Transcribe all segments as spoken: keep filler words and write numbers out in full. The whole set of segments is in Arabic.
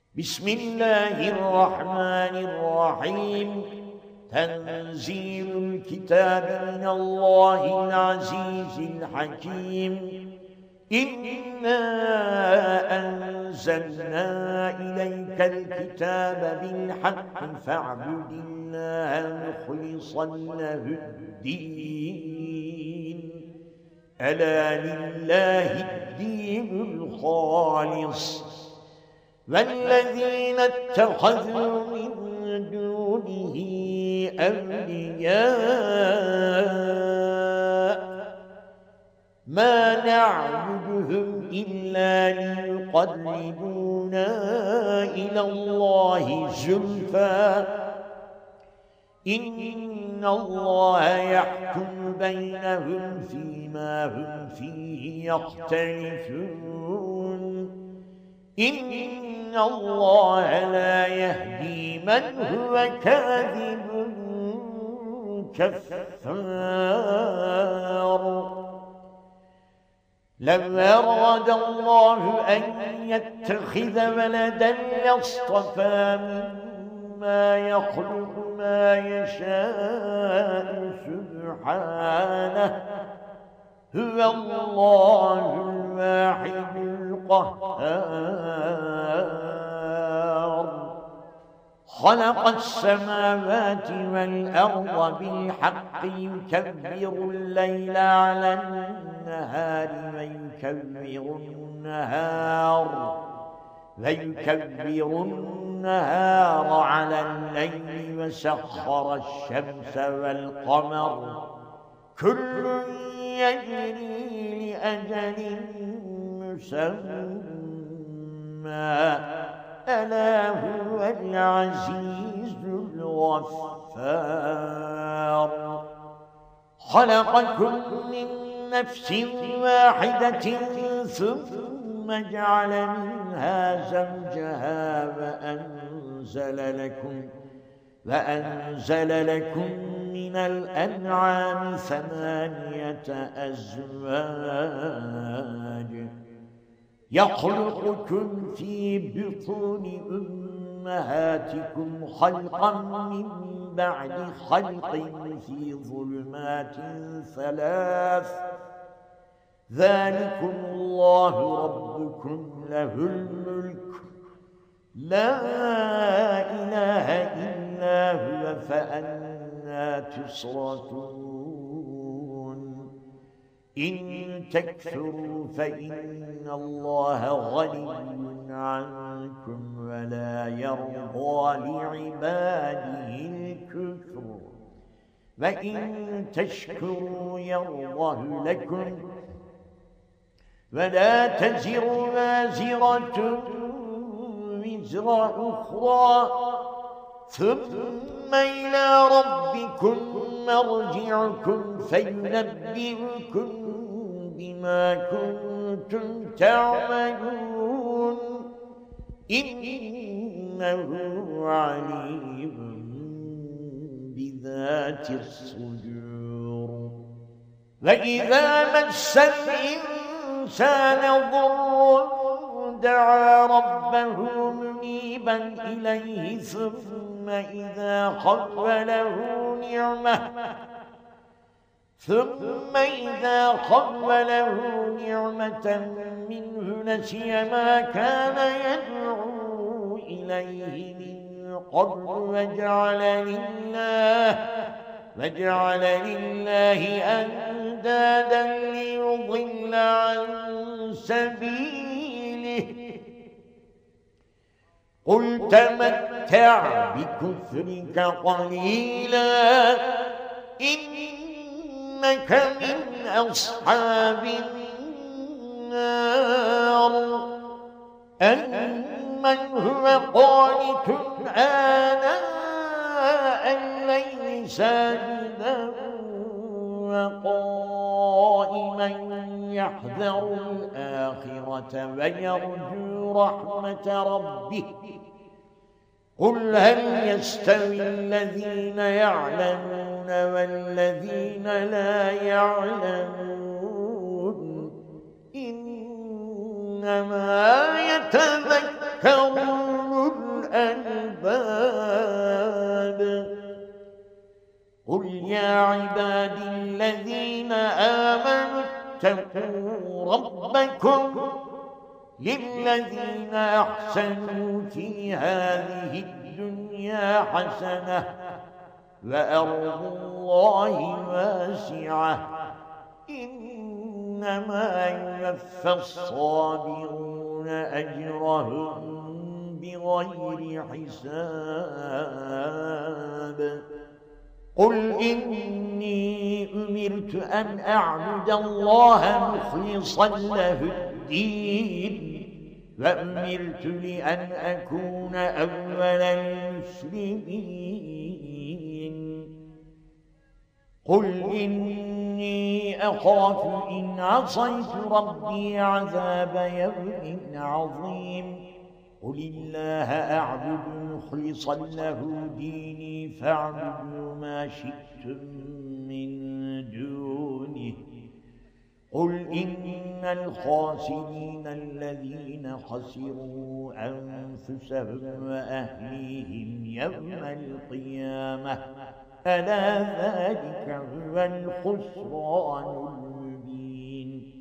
بسم الله الرحمن الرحيم. تنزيل الكتاب من الله العزيز الحكيم. إنا أنزلنا إليك الكتاب بالحق فاعبد الله مخلصا له الدين. ألا لله الدين الخالص والذين اتخذوا من دونه أولياء ما نعبدهم إلا ليقربونا إلى الله زلفى إن الله يحكم بينهم فيما هم فيه يختلفون. إن الله لا يهدي من هو كاذب كفار. لو أراد الله أن يتخذ ولدا لاصطفى مما يخلق ما يشاء سبحانه هو الله الواحد القهار. خلق السماوات والأرض بالحق يكبر الليل على النهار ويكبر النهار ويكبر النهار على الليل وسخر الشمس والقمر كل يجري لأجل مسمى ألا هو العزيز الغفار. خلقكم من نفس واحدة ثم جعل منها زوجها وأنزل لكم وأنزل لكم من الأنعام ثمانية أزواج يخلقكم في بطون أمهاتكم خلقا من بعد خلق في ظلمات ثلاث ذلكم الله ربكم له الملك لا إله إلا هو فأنى تصرفون. إن تكفروا فإن الله غني عنكم ولا يرضى لعباده الكفر وإن تشكروا يرضه لكم ولا تزر وازرة وزر أخرى ثم إلى ربكم مرجعكم فينبئكم بما كنتم تعملون إنه عليم بذات الصدور. وإذا مس الإنسان ضر دعا ربه منيبا إليه ثم إذا خوله نعمة ثم إذا خوله نعمة منه نسي ما كان يدعو إليه من قبل وجعل لله وجعل لله أندادا ليضل عن سبيله. قل تمتع بكفرك قليلا إنك من أصحاب النار. أمن هو قانت آناء الليل ساجدا وقائما يحذر الآخرة ويرجو رحمة ربه. قل هل يستوي الذين يعلمون والذين لا يعلمون إنما يتذكر للذين أحسنوا في هذه الدنيا حسنة وأرض الله واسعة إنما يوفى الصابرون أجرهم بغير حساب قل إني أمرت أن أعبد الله مخلصا له الدين وأمرت لأن أكون أول المسلمين قل إني أخاف إن عصيت ربي عذاب يوم عظيم قل الله أعبد مخلصا له ديني فاعبدوا ما شئتم من دونه قل إن الخاسرين الذين خسروا أنفسهم وأهليهم يوم القيامة ألا ذلك هو الخسران المبين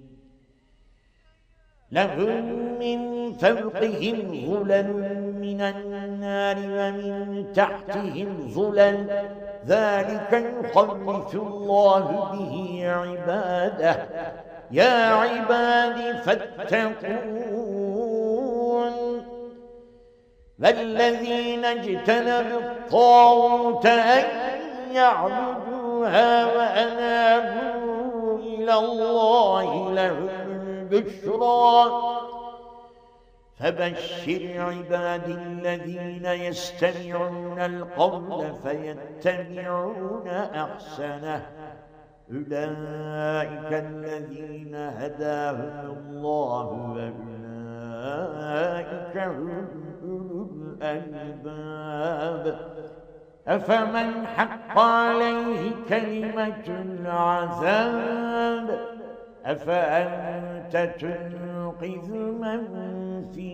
لهم من فوقهم ظلل من النار ومن تحتهم ظلل ذلك يخوف الله به عباده يا عباد فاتقون والذين اجتنبوا الطاغوت أن يعبدوها وأنابوا إلى الله لهم البشرى فبشر عبادي الذين يستمعون القول فيتبعون أحسنه أولئك الذين هداهم الله وأولئك هم أولو الألباب أفمن حق عليه كلمة العذاب أفأنت تنقذ من في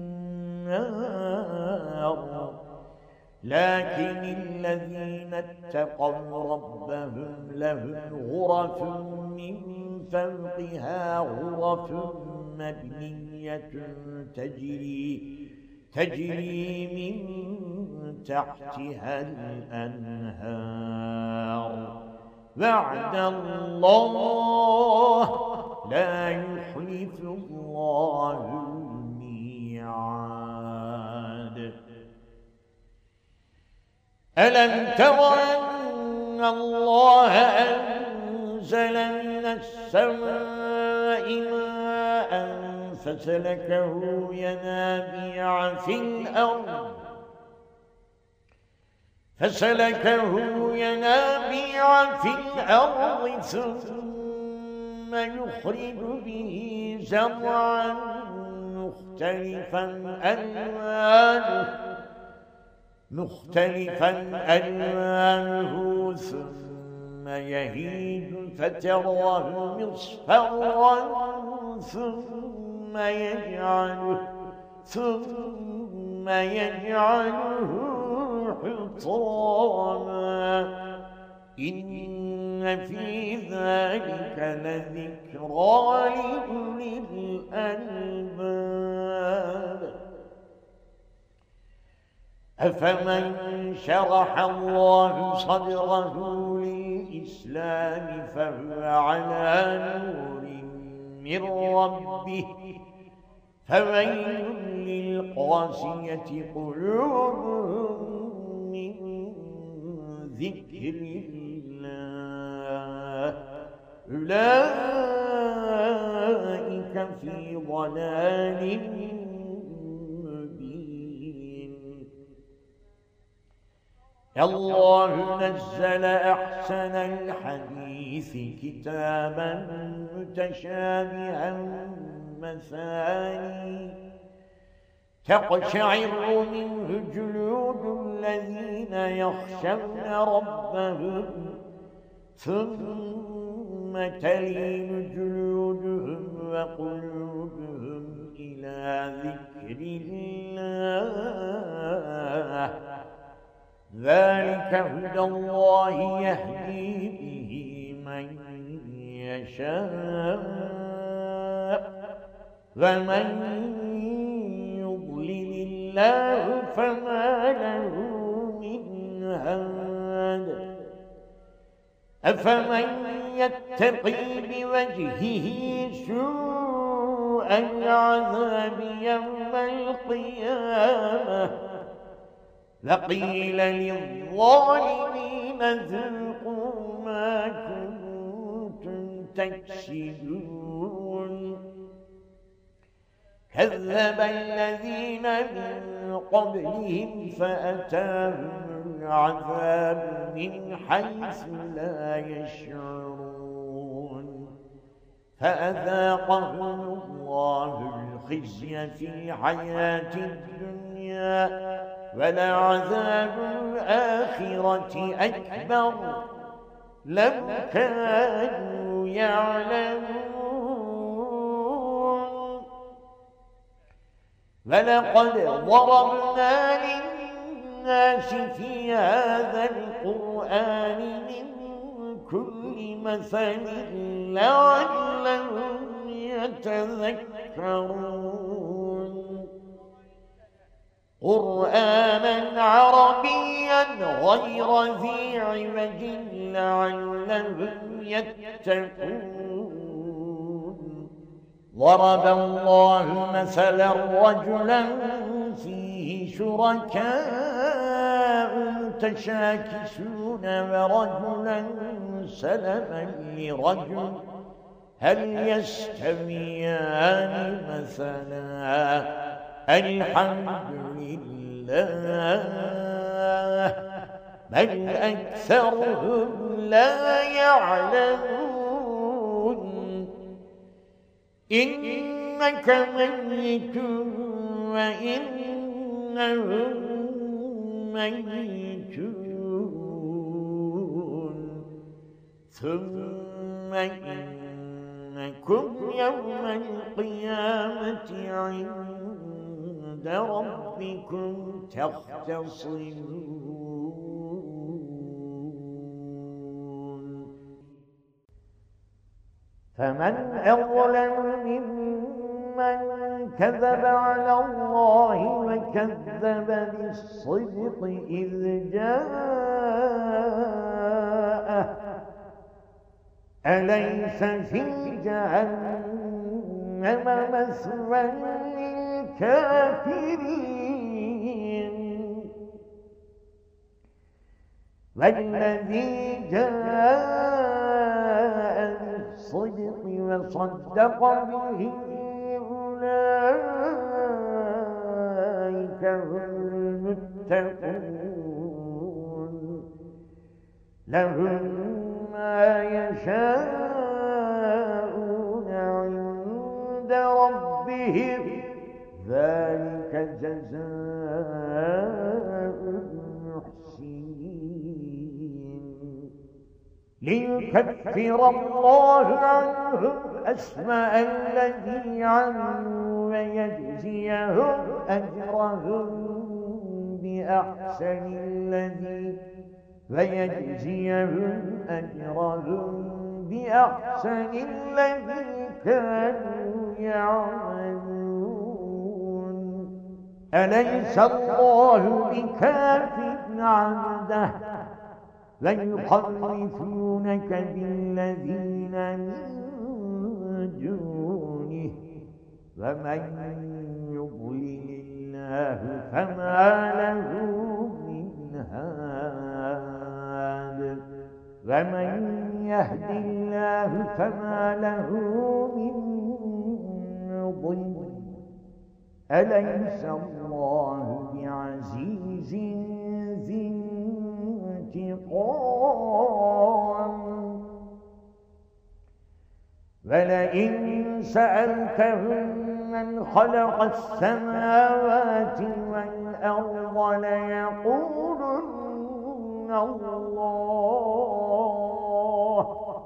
النار لكن الذين اتقوا ربهم لهم غرف من فوقها غرف مبنية تجري تجري من تحتها الأنهار وعد الله لا يخلف الله الميعاد ألم تر أن الله أنزل من السماء ماء فسلكه ينابيع في الأرض فسلكه ينابيع في الأرض ثم يخرج به زرعا مختلفا ألوانه مختلفا ألوانه ثم يهيج فتراه مصفرا ثم يجعله ثم يجعله حطاما إن في ذلك لذكرى لأولي الألباب أفمن شرح الله صدره للإسلام فهو على نور من ربه فويل للقاسية قلوبهم من ذكر الله أولئك في ضلال مبين الله نزل أحسن الحديث كتابا متشابها مثاني تقشعر منه جلود الذين يخشون ربهم ثم تلين جلودهم وقلوبهم إلى ذكر الله ذلك هدى الله يهدي به من يشاء ومن يضلل الله فما له من هاد أفمن يتقي بوجهه سوء العذاب يوم القيامة لقيل للظالمين ذوقوا ما كنتم تكسبون كذب الذين من قبلهم فأتاهم العذاب من حيث لا يشعرون فأذاقهم الله الخزي في الحياة الدنيا ولعذاب الآخرة أكبر لو كانوا يعلمون ولقد ضربنا للناس في هذا القرآن من كل مثل لعلهم يتذكرون قرآنا عربيا غير ذي عوج لعلهم يتقون ضرب الله مثلا رجلا فيه شركاء متشاكسون ورجلا سلما لرجل هل يستويان مثلا الحمد لله بل أكثرهم لا يعلمون إنك ميت وإنهم ميتون ثم إنكم يوم القيامة عند ربكم تختصمون فمن أظلم ممن كذب على الله وكذب بالصدق إذ جاءه أليس في جهنم مثوى للكافرين والذي جاء بالصدق وصدق به أولئك هم المتقون لهم ما يشاءون عند ربهم ذلك جزاء المحسنين ليكفر الله عنهم أسوأ الذي عملوا ويجزيهم أجرهم بأحسن الذي ويجزيهم أجرهم بأحسن الذي كانوا يعملون أليس الله بكاف عبده ويخوفونك بالذين من دونه ومن يضلل الله فما له من هاد ومن يهد الله فما له من مضل أليس الله بعزيز ذي انتقام ولئن سألتهم من خلق السماوات والأرض ليقولن الله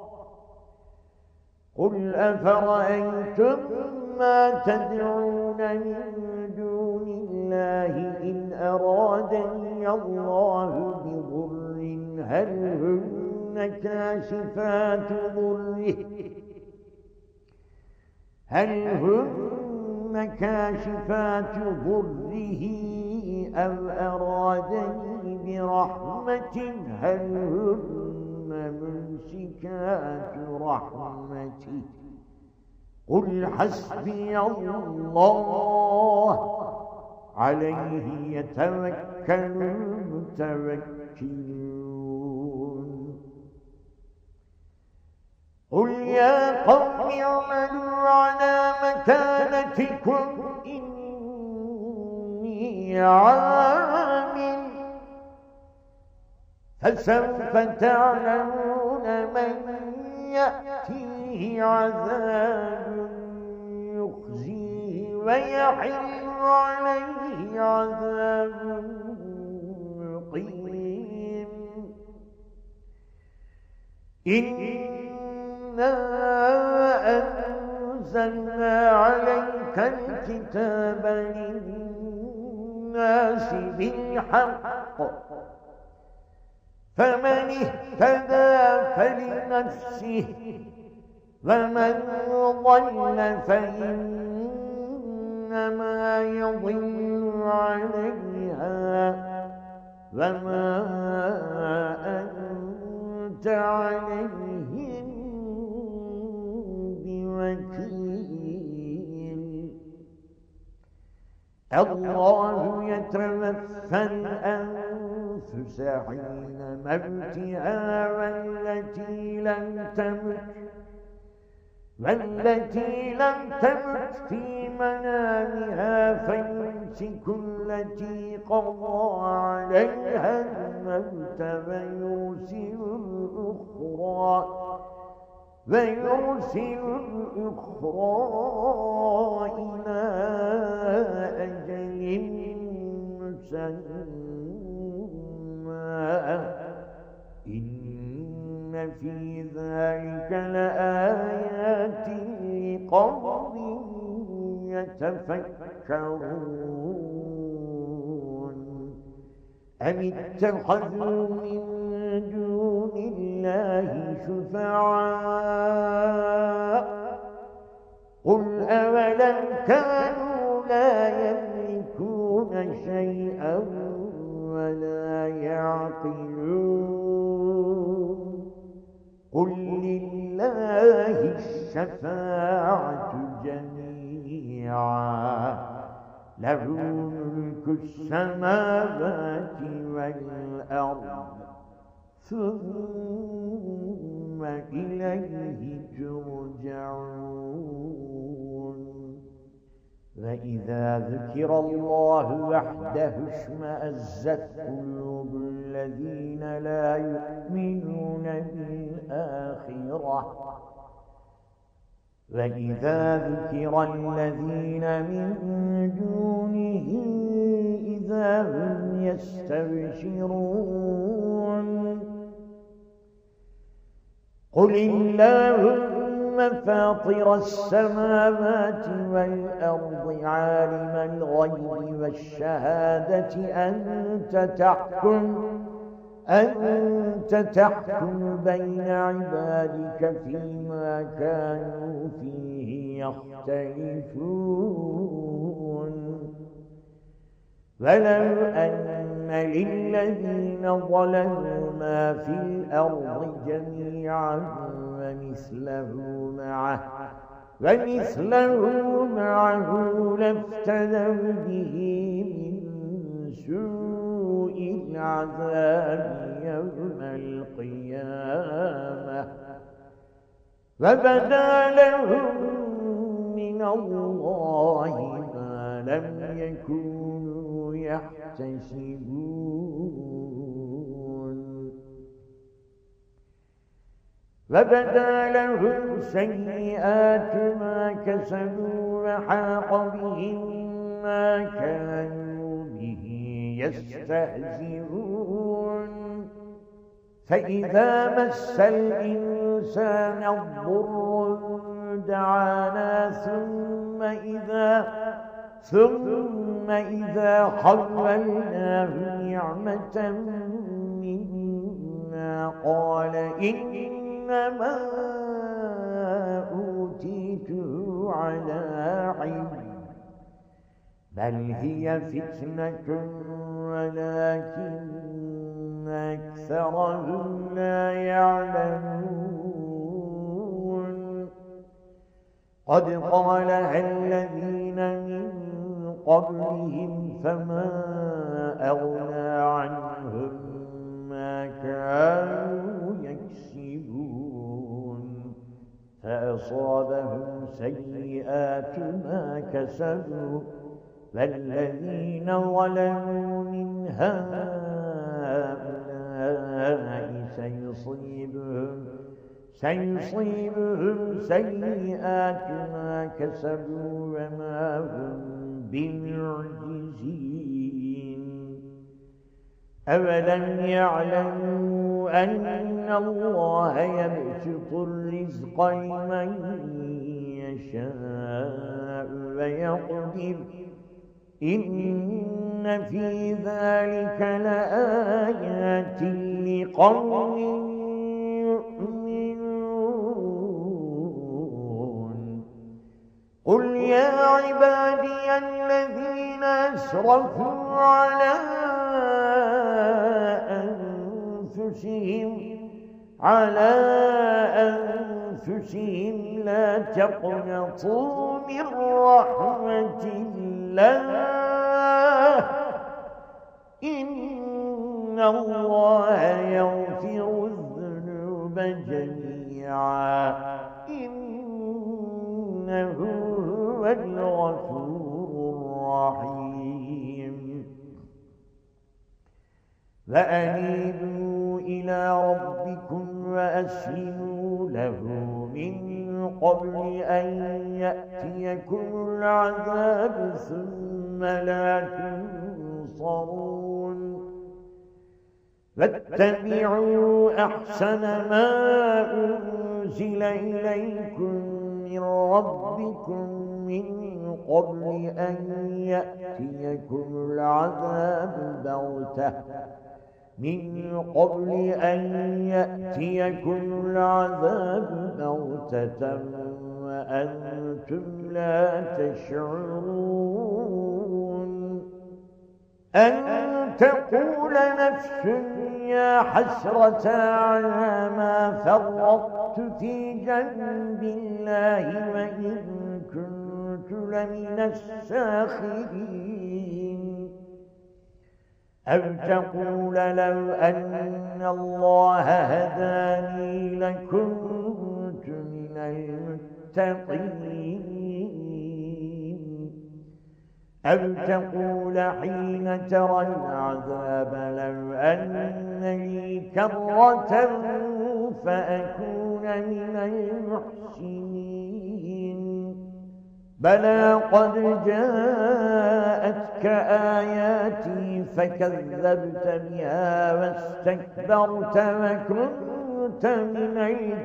قل أفرأيتم ما تدعون من دون الله إن أرادني الله بضر هل هن كاشفات ضره هل هن كاشفات ضره أو أرادني برحمة هل هن ممسكات رحمته قل حسبي الله عليه يتوكل المتوكلون قل يا قوم اعملوا على مكانتكم إني عامل فسوف تعلمون من يأتيه عذاب يخزيه ويحل عليه عذاب مقيم إنا أنزلنا عليك الكتاب للناس بالحق فمن اهتدى فلنفسه ومن ضل فإنما يضل عليها وما أنت عليهم بوكيل الله يتوفى الأنفس حين موتها والتي لم تمت والتي لم تمت في منامها فيمسك التي قضى عليها الموت ويرسل الأخرى ويرسل الأخرى إلى أجل مسمى إن في ذلك لآيات لقوم يتفكرون أم اتخذوا من دون الله شفعاء قل أولم كانوا لا يملكون شيئا ولا يعقلون قل لله الشفاعة جميعا له ملك السماوات والأرض ثم إليه ترجعون وإذا ذكر الله وحده اشمأزت قلوب الذين لا يؤمنون بالآخرة وإذا ذكر الذين من دونه إذا هم يستبشرون قل اللهم فاطر السماوات والأرض عالم الغيب والشهادة أنت تحكم أنت تحكم بين عبادك فيما كانوا فيه يختلفون ولو أن للذين ظلموا ما في الأرض جميعا ومثله معه ومثله معه لافتدوا به من سوء العذاب يوم القيامة وبدا لهم من الله ما لم يكونوا يحتسبون وبدا لهم سيئات ما كسبوا وحاق بهم ما كانوا به يستهزئون فإذا مس الإنسان الضر دعانا ثم إذا ثم إذا خولناه نعمة منا قال إنما أوتيته على علم بل هي فتنة ولكن أكثرهم لا يعلمون قد قالها الذين من قبلهم فما أغنى عنهم ما كانوا يكسبون فأصابهم سيئات ما كسبوا فالذين ظلموا من هؤلاء سيصيبهم سيصيبهم سيئات ما كسبوا وما هم بمعجزين أولم يعلموا أن الله يبسط الرزق لمن يشاء ويقدر إن في ذلك لآيات لقوم يؤمنون قل يا عبادي الذين أسرفوا على أنفسهم على أنفسهم لا تقنطوا من رحمة الله إن الله يغفر الذنوب جميعا إنه هو الغفور الرحيم فأنيبوا إلى ربكم وأسلموا له من قبل أن يأتيكم العذاب ثم لا تنصرون فاتبعوا أحسن ما أنزل إليكم من ربكم من قبل أن يأتيكم العذاب بغتة من قبل أن يأتيكم العذاب بغتة وأنتم لا تشعرون أن تقول نفس يا حسرة على ما فرطت في جنب الله وإن كنت لمن الساخرين أو تقول لو أن الله هداني لكنت من المتقين أو تقول حين ترى العذاب لو أن لي كرة فأكون من المحسنين بلى قد جاءتك آياتي فكذبت بها واستكبرت وكنت من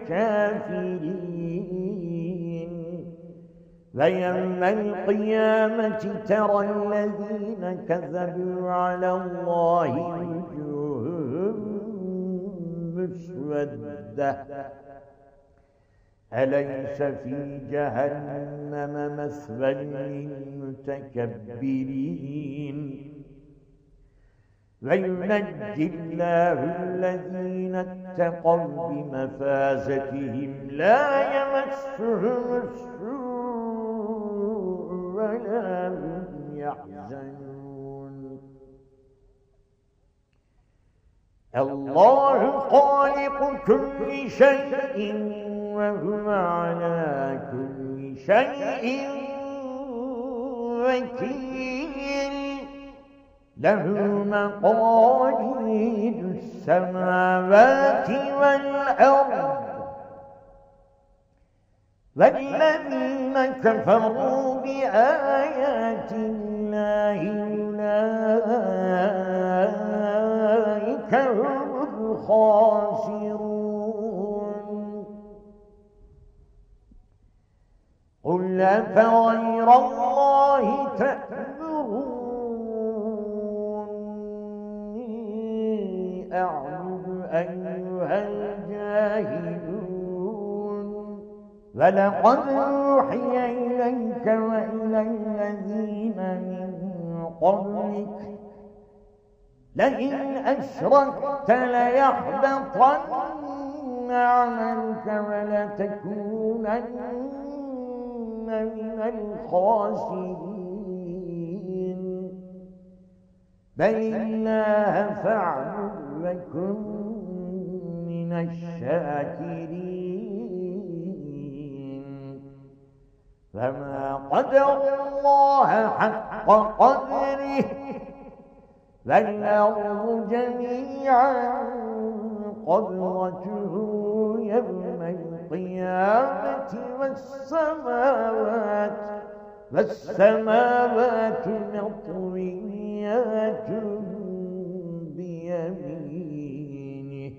الكافرين فيوم القيامة ترى الذين كذبوا على الله وجوههم مسودة أليس في جهنم مثوى للمتكبرين وينجي الله الذين اتقوا بمفازتهم لا يمسهم السوء ولا هم يحزنون الله خالق كل شيء وهو على كل شيء وكيل له مقاليد السماوات والأرض والذين كفروا بآيات الله أولئك هم الخاسرون قل أفغير الله تأمروني أعبد أيها الجاهلون ولقد أوحي إليك وإلى الذين من قبلك لئن أشركت ليحبطن عملك ولتكونن من الخاسرين بل الله فاعبد وكن من الشاكرين فما قدر الله حق قدره فالأرض جميعا قبضته يوم القيامة والسماوات والسماوات مطويات بيمينه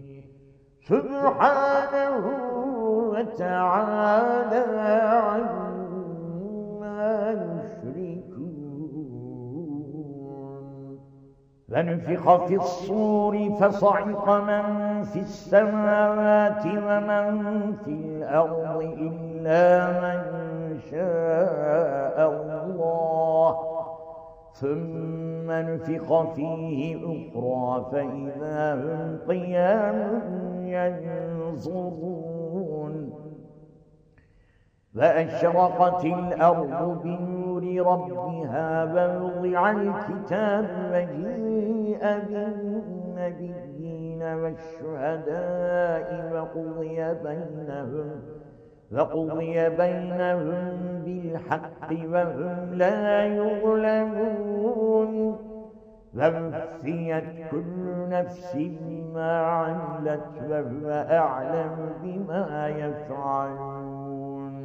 سبحانه وتعالى عما يشركون ونفخ في الصور فصعق من في السماوات ومن في الأرض إلا من شاء الله ثم نفخ فيه أخرى فإذا هم قيام ينظرون وأشرقت الأرض بنور ربها ووضع الكتاب وجيء بالنبيين والشهداء وقضي بينهم وقضي بينهم بالحق وهم لا يظلمون ووفيت كل نفس ما عملت وهو أعلم بما يفعلون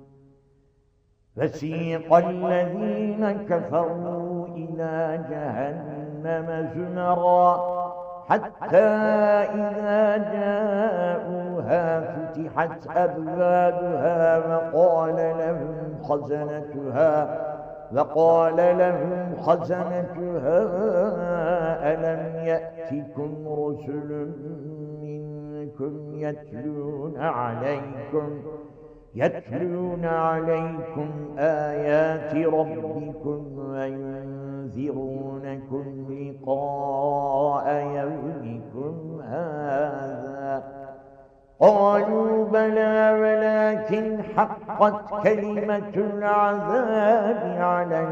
فسيق الذين كفروا إلى جهنم زمرا حتى إذا جاءوها فتحت أبوابها وقال لهم خزنتها وقال لهم خزنتها ألم يأتكم رسل منكم يتلون عليكم يتلون عليكم آيات ربكم وينذرونكم لقاء يومكم هذا قالوا بلى ولكن حقت كلمة العذاب على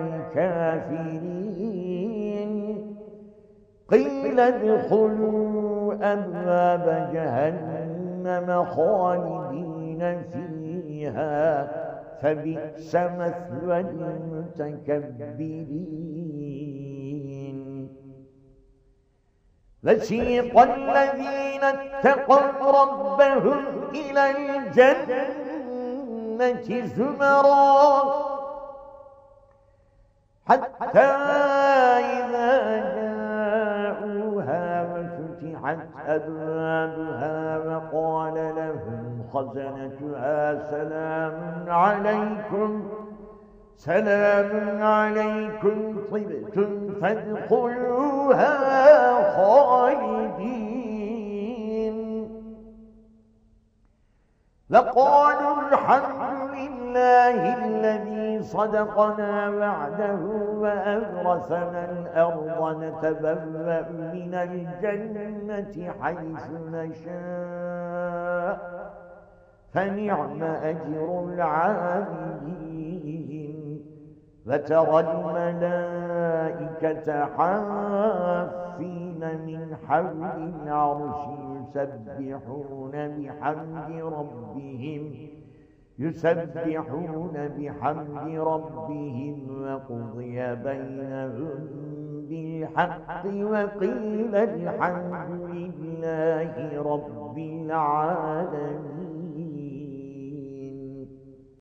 الكافرين قيل ادخلوا أبواب جهنم خالدين فيها فبئس مثوى المتكبرين وسيق الذين اتقوا ربهم إلى الجنة زمرا حتى إذا جاءوها وفتحت أبوابها وقال لهم خزنتها سلام عليكم سلام عليكم طبتم فادخلوها خالدين وقالوا الحمد لله الذي صدقنا وعده وأورثنا الأرض نتبوأ من الجنة حيث نشاء فنعم أجر العاملين وترى الملائكة حافين من حول العرش يسبحون بحمد ربهم يسبحون بحمد ربهم وقضي بينهم بالحق وقيل الحمد لله رب العالمين